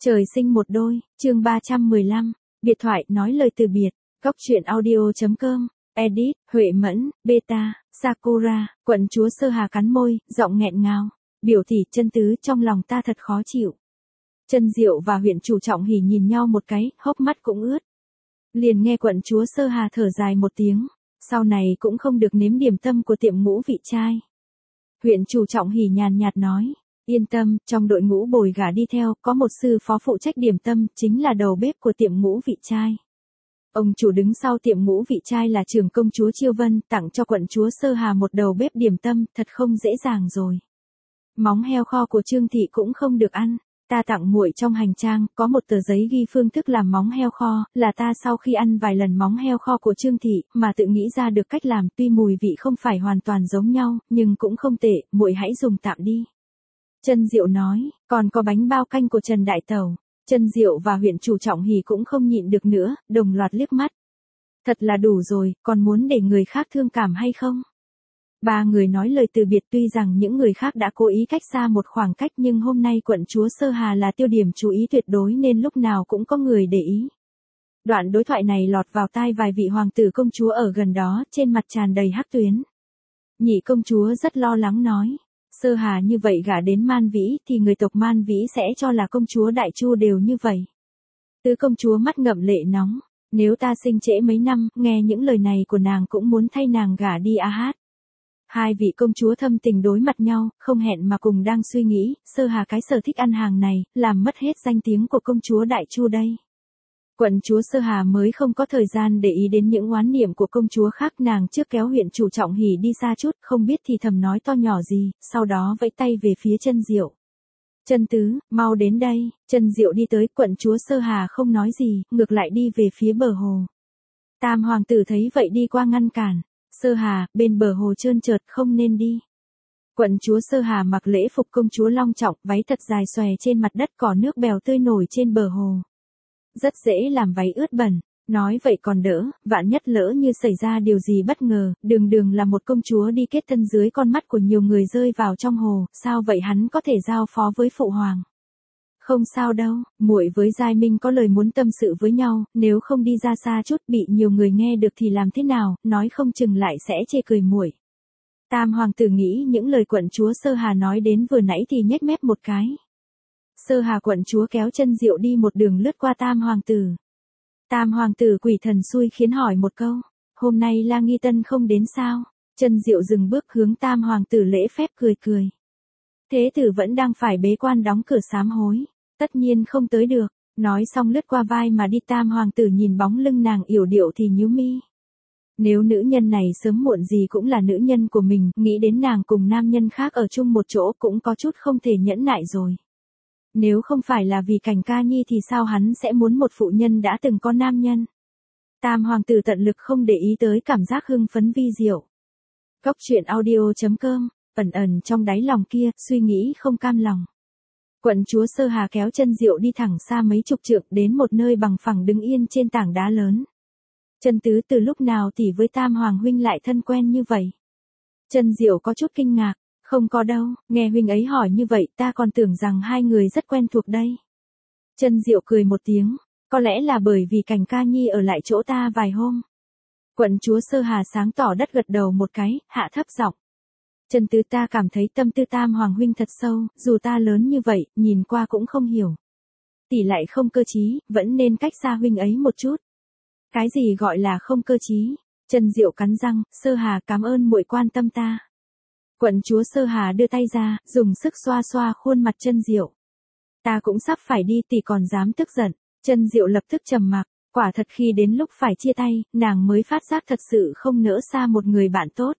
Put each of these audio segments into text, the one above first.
Trời sinh một đôi, chương 315, biệt thoại nói lời từ biệt, góc truyện audio.com, edit, Huệ Mẫn, beta, Sakura, quận chúa Sơ Hà cắn môi, giọng nghẹn ngào, biểu tỷ chân tứ trong lòng ta thật khó chịu. Chân Diệu và huyện chủ Trọng Hỉ nhìn nhau một cái, hốc mắt cũng ướt. Liền nghe quận chúa Sơ Hà thở dài một tiếng, sau này cũng không được nếm điểm tâm của tiệm ngũ vị trai. Huyện chủ Trọng Hỉ nhàn nhạt nói, yên tâm, trong đội ngũ bồi gả đi theo, có một sư phó phụ trách điểm tâm, chính là đầu bếp của tiệm ngũ vị trai. Ông chủ đứng sau tiệm ngũ vị trai là trưởng công chúa Chiêu Vân, tặng cho quận chúa Sơ Hà một đầu bếp điểm tâm, thật không dễ dàng rồi. Móng heo kho của Trương thị cũng không được ăn. Ta tặng muội trong hành trang, có một tờ giấy ghi phương thức làm móng heo kho, là ta sau khi ăn vài lần móng heo kho của Trương thị, mà tự nghĩ ra được cách làm, tuy mùi vị không phải hoàn toàn giống nhau, nhưng cũng không tệ, muội hãy dùng tạm đi. Chân Diệu nói, còn có bánh bao canh của Trần Đại Tẩu. Chân Diệu và huyện chủ Trọng Hỉ cũng không nhịn được nữa, đồng loạt liếc mắt. Thật là đủ rồi, còn muốn để người khác thương cảm hay không? Ba người nói lời từ biệt, tuy rằng những người khác đã cố ý cách xa một khoảng cách, nhưng hôm nay quận chúa Sơ Hà là tiêu điểm chú ý tuyệt đối nên lúc nào cũng có người để ý. Đoạn đối thoại này lọt vào tai vài vị hoàng tử công chúa ở gần đó, trên mặt tràn đầy hắc tuyến. Nhị công chúa rất lo lắng nói, Sơ Hà như vậy gả đến Man Vĩ thì người tộc Man Vĩ sẽ cho là công chúa Đại Chu đều như vậy. Tứ công chúa mắt ngậm lệ nóng, nếu ta sinh trễ mấy năm, nghe những lời này của nàng cũng muốn thay nàng gả đi a hát. Hai vị công chúa thâm tình đối mặt nhau, không hẹn mà cùng đang suy nghĩ, Sơ Hà cái sở thích ăn hàng này, làm mất hết danh tiếng của công chúa Đại Chu đây. Quận chúa Sơ Hà mới không có thời gian để ý đến những oán niệm của công chúa khác, nàng trước kéo huyện chủ Trọng Hỉ đi xa chút, không biết thì thầm nói to nhỏ gì, sau đó vẫy tay về phía Chân Diệu. Chân tứ, mau đến đây. Chân Diệu đi tới, quận chúa Sơ Hà không nói gì, ngược lại đi về phía bờ hồ. Tam hoàng tử thấy vậy đi qua ngăn cản. Sơ Hà, bên bờ hồ trơn trượt, không nên đi. Quận chúa Sơ Hà mặc lễ phục công chúa long trọng, váy thật dài xòe trên mặt đất, cỏ nước bèo tươi nổi trên bờ hồ. Rất dễ làm váy ướt bẩn. Nói vậy còn đỡ, vạn nhất lỡ như xảy ra điều gì bất ngờ, đường là một công chúa đi kết thân dưới con mắt của nhiều người rơi vào trong hồ, sao vậy hắn có thể giao phó với phụ hoàng? Không sao đâu, muội với Giai Minh có lời muốn tâm sự với nhau, nếu không đi ra xa chút bị nhiều người nghe được thì làm thế nào, nói không chừng lại sẽ chê cười muội. Tam hoàng tử nghĩ những lời quận chúa Sơ Hà nói đến vừa nãy thì nhếch mép một cái. Sơ Hà quận chúa kéo Chân Diệu đi một đường lướt qua tam hoàng tử. Tam hoàng tử quỷ thần xui khiến hỏi một câu, hôm nay La Nghi Tân không đến sao? Chân Diệu dừng bước hướng tam hoàng tử lễ phép cười. Thế tử vẫn đang phải bế quan đóng cửa sám hối, tất nhiên không tới được. Nói xong lướt qua vai mà đi, tam hoàng tử nhìn bóng lưng nàng yểu điệu thì nhíu mi. Nếu nữ nhân này sớm muộn gì cũng là nữ nhân của mình, nghĩ đến nàng cùng nam nhân khác ở chung một chỗ cũng có chút không thể nhẫn nại rồi. Nếu không phải là vì Cảnh Ca Nhi thì sao hắn sẽ muốn một phụ nhân đã từng có nam nhân. Tam hoàng tử tận lực không để ý tới cảm giác hưng phấn vi diệu. Góc truyện audio.com, ẩn trong đáy lòng kia, suy nghĩ không cam lòng. Quận chúa Sơ Hà kéo Chân Diệu đi thẳng xa mấy chục trượng đến một nơi bằng phẳng đứng yên trên tảng đá lớn. Chân tứ từ lúc nào tỷ với tam hoàng huynh lại thân quen như vậy? Chân Diệu có chút kinh ngạc. Không có đâu, nghe huynh ấy hỏi như vậy ta còn tưởng rằng hai người rất quen thuộc đây. Chân Diệu cười một tiếng, có lẽ là bởi vì Cảnh Ca Nhi ở lại chỗ ta vài hôm. Quận chúa Sơ Hà sáng tỏ đất gật đầu một cái, hạ thấp giọng. Chân tứ, ta cảm thấy tâm tư tam hoàng huynh thật sâu, dù ta lớn như vậy, nhìn qua cũng không hiểu. Tỷ lại không cơ trí, vẫn nên cách xa huynh ấy một chút. Cái gì gọi là không cơ trí? Chân Diệu cắn răng, Sơ Hà cảm ơn muội quan tâm ta. Quận chúa Sơ Hà đưa tay ra, dùng sức xoa xoa khuôn mặt Chân Diệu. Ta cũng sắp phải đi, tỷ còn dám tức giận. Chân Diệu lập tức trầm mặc, quả thật khi đến lúc phải chia tay, nàng mới phát giác thật sự không nỡ xa một người bạn tốt.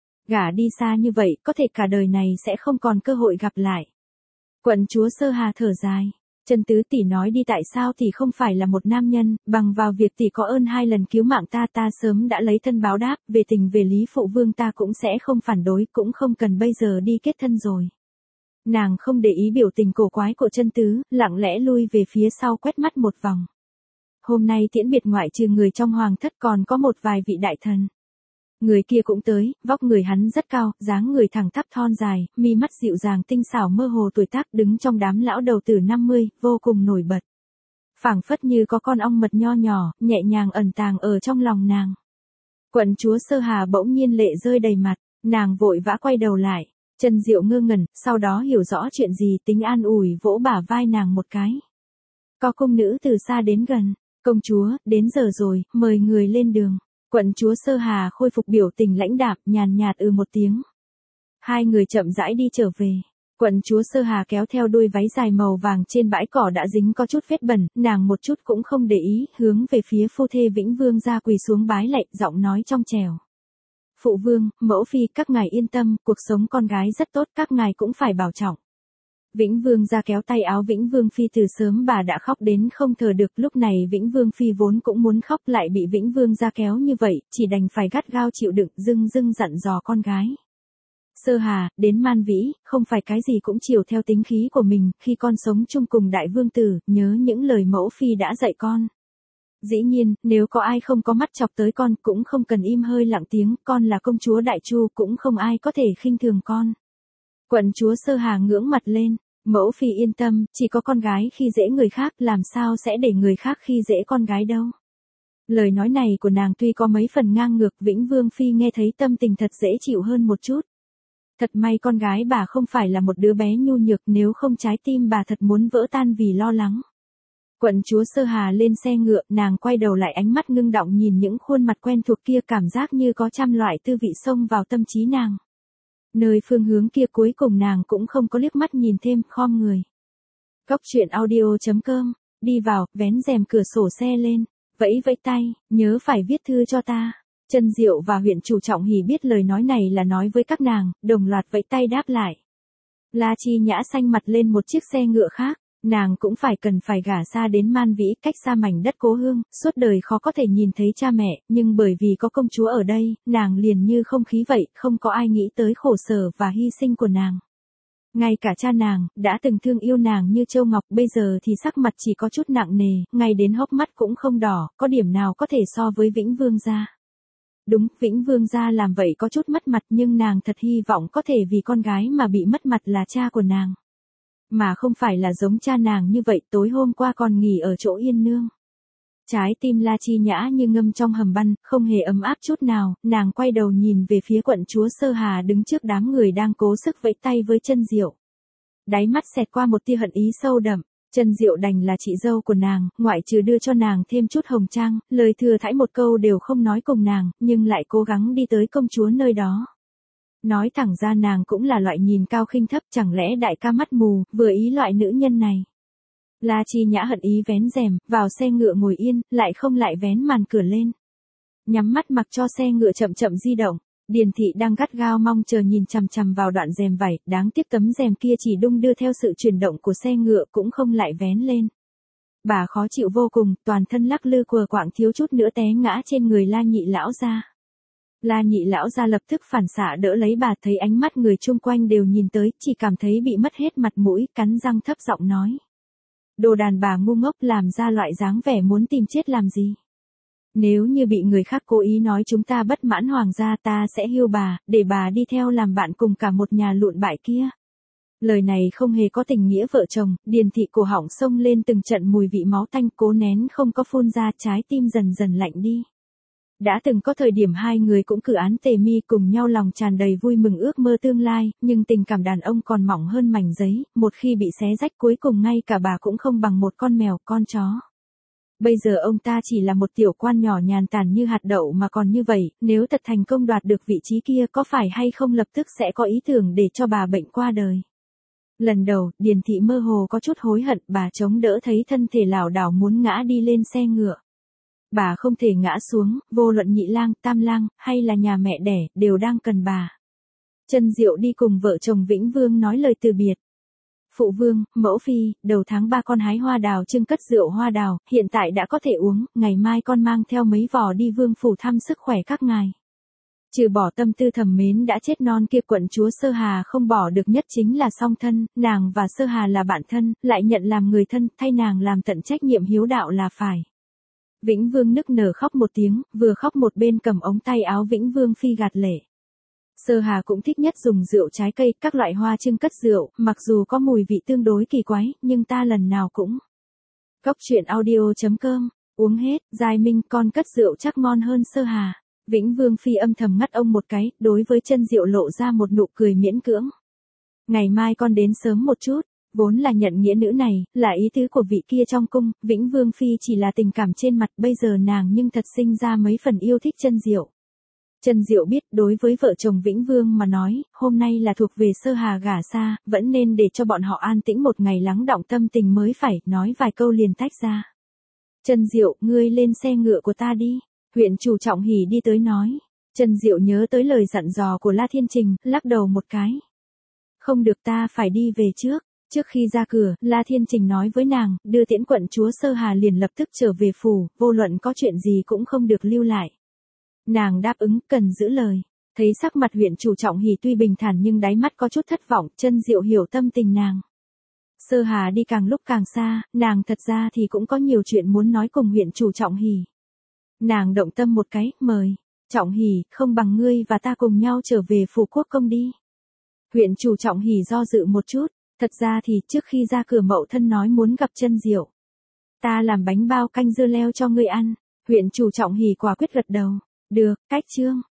Gả đi xa như vậy, có thể cả đời này sẽ không còn cơ hội gặp lại. Quận chúa Sơ Hà thở dài. Chân tứ, tỷ nói đi, tại sao tỷ không phải là một nam nhân, bằng vào việc tỷ có ơn 2 lần cứu mạng ta sớm đã lấy thân báo đáp, về tình về lý phụ vương ta cũng sẽ không phản đối, cũng không cần bây giờ đi kết thân rồi. Nàng không để ý biểu tình cổ quái của Chân tứ, lặng lẽ lui về phía sau quét mắt một vòng. Hôm nay tiễn biệt ngoại trừ người trong hoàng thất còn có một vài vị đại thần. Người kia cũng tới, vóc người hắn rất cao, dáng người thẳng tắp thon dài, mi mắt dịu dàng tinh xảo mơ hồ tuổi tác, đứng trong đám lão đầu tử 50, vô cùng nổi bật. Phảng phất như có con ong mật nho nhỏ, nhẹ nhàng ẩn tàng ở trong lòng nàng. Quận chúa Sơ Hà bỗng nhiên lệ rơi đầy mặt, nàng vội vã quay đầu lại. Trần Diệu ngơ ngẩn, sau đó hiểu rõ chuyện gì, tính an ủi vỗ bả vai nàng một cái. Có cung nữ từ xa đến gần, công chúa, đến giờ rồi, mời người lên đường. Quận chúa Sơ Hà khôi phục biểu tình lãnh đạm, nhàn nhạt một tiếng. Hai người chậm rãi đi trở về. Quận chúa Sơ Hà kéo theo đuôi váy dài màu vàng trên bãi cỏ đã dính có chút vết bẩn, nàng một chút cũng không để ý, hướng về phía phu thê Vĩnh Vương ra quỳ xuống bái lạy, giọng nói trong trẻo. Phụ vương, mẫu phi, các ngài yên tâm, cuộc sống con gái rất tốt, các ngài cũng phải bảo trọng. Vĩnh Vương ra kéo tay áo Vĩnh Vương phi, từ sớm bà đã khóc đến không thở được, lúc này Vĩnh Vương phi vốn cũng muốn khóc, lại bị Vĩnh Vương ra kéo như vậy, chỉ đành phải gắt gao chịu đựng, dưng dặn dò con gái. Sơ Hà, đến Man Vĩ, không phải cái gì cũng chiều theo tính khí của mình, khi con sống chung cùng đại vương tử, nhớ những lời mẫu phi đã dạy con. Dĩ nhiên, nếu có ai không có mắt chọc tới con, cũng không cần im hơi lặng tiếng, con là công chúa Đại Chu, cũng không ai có thể khinh thường con. Quận chúa Sơ Hà ngưỡng mặt lên, mẫu phi yên tâm, chỉ có con gái khi dễ người khác, làm sao sẽ để người khác khi dễ con gái đâu. Lời nói này của nàng tuy có mấy phần ngang ngược, Vĩnh Vương phi nghe thấy tâm tình thật dễ chịu hơn một chút. Thật may con gái bà không phải là một đứa bé nhu nhược, nếu không trái tim bà thật muốn vỡ tan vì lo lắng. Quận chúa Sơ Hà lên xe ngựa, nàng quay đầu lại, ánh mắt ngưng đọng nhìn những khuôn mặt quen thuộc kia, cảm giác như có trăm loại tư vị xông vào tâm trí nàng. Nơi phương hướng kia cuối cùng nàng cũng không có liếc mắt nhìn thêm, khom người. Góc truyện audio.com, đi vào, vén rèm cửa sổ xe lên, vẫy vẫy tay, nhớ phải viết thư cho ta. Trân Diệu và huyện chủ Trọng Hỉ biết lời nói này là nói với các nàng, đồng loạt vẫy tay đáp lại. La Chi Nhã xanh mặt lên một chiếc xe ngựa khác, nàng cũng cần phải gả xa đến Man Vĩ, cách xa mảnh đất cố hương, suốt đời khó có thể nhìn thấy cha mẹ, nhưng bởi vì có công chúa ở đây, nàng liền như không khí vậy, không có ai nghĩ tới khổ sở và hy sinh của nàng. Ngay cả cha nàng, đã từng thương yêu nàng như châu ngọc, bây giờ thì sắc mặt chỉ có chút nặng nề, ngay đến hốc mắt cũng không đỏ, có điểm nào có thể so với Vĩnh Vương gia. Đúng, Vĩnh Vương gia làm vậy có chút mất mặt, nhưng nàng thật hy vọng có thể vì con gái mà bị mất mặt là cha của nàng. Mà không phải là giống cha nàng như vậy, tối hôm qua còn nghỉ ở chỗ Yên Nương. Trái tim La Chi Nhã như ngâm trong hầm băng, không hề ấm áp chút nào, nàng quay đầu nhìn về phía quận chúa Sơ Hà đứng trước đám người đang cố sức vẫy tay với Trân Diệu. Đáy mắt xẹt qua một tia hận ý sâu đậm. Trân Diệu đành là chị dâu của nàng, ngoại trừ đưa cho nàng thêm chút hồng trang, lời thừa thãi một câu đều không nói cùng nàng, nhưng lại cố gắng đi tới công chúa nơi đó. Nói thẳng ra nàng cũng là loại nhìn cao khinh thấp, chẳng lẽ đại ca mắt mù, vừa ý loại nữ nhân này. La Chi Nhã hận ý vén rèm, vào xe ngựa ngồi yên, lại không lại vén màn cửa lên. Nhắm mắt mặc cho xe ngựa chậm chậm di động. Điền thị đang gắt gao mong chờ nhìn chằm chằm vào đoạn rèm vải, đáng tiếc tấm rèm kia chỉ đung đưa theo sự chuyển động của xe ngựa, cũng không lại vén lên. Bà khó chịu vô cùng, toàn thân lắc lư quờ quạng, thiếu chút nữa té ngã trên người La Nhị lão gia. La Nhị lão gia lập tức phản xạ đỡ lấy bà, thấy ánh mắt người chung quanh đều nhìn tới, chỉ cảm thấy bị mất hết mặt mũi, cắn răng thấp giọng nói. Đồ đàn bà ngu ngốc, làm ra loại dáng vẻ muốn tìm chết làm gì. Nếu như bị người khác cố ý nói chúng ta bất mãn hoàng gia, ta sẽ hiêu bà, để bà đi theo làm bạn cùng cả một nhà lụn bại kia. Lời này không hề có tình nghĩa vợ chồng, Điền thị cổ họng xông lên từng trận mùi vị máu tanh, cố nén không có phun ra, trái tim dần dần lạnh đi. Đã từng có thời điểm hai người cũng cử án tề mi cùng nhau, lòng tràn đầy vui mừng ước mơ tương lai, nhưng tình cảm đàn ông còn mỏng hơn mảnh giấy, một khi bị xé rách cuối cùng ngay cả bà cũng không bằng một con mèo, con chó. Bây giờ ông ta chỉ là một tiểu quan nhỏ nhàn tản như hạt đậu mà còn như vậy, nếu thật thành công đoạt được vị trí kia, có phải hay không lập tức sẽ có ý tưởng để cho bà bệnh qua đời. Lần đầu, Điền thị mơ hồ có chút hối hận, bà chống đỡ thấy thân thể lảo đảo muốn ngã đi lên xe ngựa. Bà không thể ngã xuống, vô luận Nhị lang, Tam lang, hay là nhà mẹ đẻ, đều đang cần bà. Trân Diệu đi cùng vợ chồng Vĩnh Vương nói lời từ biệt. Phụ vương, mẫu phi, đầu tháng 3 con hái hoa đào trưng cất rượu hoa đào, hiện tại đã có thể uống, ngày mai con mang theo mấy vò đi vương phủ thăm sức khỏe các ngài. Trừ bỏ tâm tư thầm mến đã chết non kia, quận chúa Sơ Hà không bỏ được nhất chính là song thân, nàng và Sơ Hà là bạn thân, lại nhận làm người thân, thay nàng làm tận trách nhiệm hiếu đạo là phải. Vĩnh Vương nức nở khóc một tiếng, vừa khóc một bên cầm ống tay áo Vĩnh Vương Phi gạt lệ. Sơ Hà cũng thích nhất dùng rượu trái cây, các loại hoa trưng cất rượu, mặc dù có mùi vị tương đối kỳ quái, nhưng ta lần nào cũng. Góc truyện audio.com, uống hết, Giai Minh con cất rượu chắc ngon hơn Sơ Hà. Vĩnh Vương Phi âm thầm ngắt ông một cái, đối với Chân Diệu lộ ra một nụ cười miễn cưỡng. Ngày mai con đến sớm một chút, vốn là nhận nghĩa nữ này, là ý tứ của vị kia trong cung, Vĩnh Vương Phi chỉ là tình cảm trên mặt, bây giờ nàng nhưng thật sinh ra mấy phần yêu thích Chân Diệu. Chân Diệu biết đối với vợ chồng Vĩnh Vương mà nói, hôm nay là thuộc về Sơ Hà gả xa, vẫn nên để cho bọn họ an tĩnh một ngày lắng đọng tâm tình mới phải, nói vài câu liền tách ra. Chân Diệu, ngươi lên xe ngựa của ta đi. Huyện chủ Trọng Hỉ đi tới nói. Chân Diệu nhớ tới lời dặn dò của La Thiên Trình, lắc đầu một cái. Không được, ta phải đi về trước. Trước khi ra cửa, La Thiên Trình nói với nàng, đưa tiễn quận chúa Sơ Hà liền lập tức trở về phủ, vô luận có chuyện gì cũng không được lưu lại. Nàng đáp ứng, cần giữ lời. Thấy sắc mặt huyện chủ Trọng Hỉ tuy bình thản nhưng đáy mắt có chút thất vọng, Chân Diệu hiểu tâm tình nàng. Sơ Hà đi càng lúc càng xa, nàng thật ra thì cũng có nhiều chuyện muốn nói cùng huyện chủ Trọng Hỉ. Nàng động tâm một cái, mời. Trọng Hỉ, không bằng ngươi và ta cùng nhau trở về phủ quốc công đi. Huyện chủ Trọng Hỉ do dự một chút, thật ra thì trước khi ra cửa mậu thân nói muốn gặp Chân Diệu. Ta làm bánh bao canh dưa leo cho ngươi ăn. Huyện chủ Trọng Hỉ quả quyết gật đầu. Được, cách chương.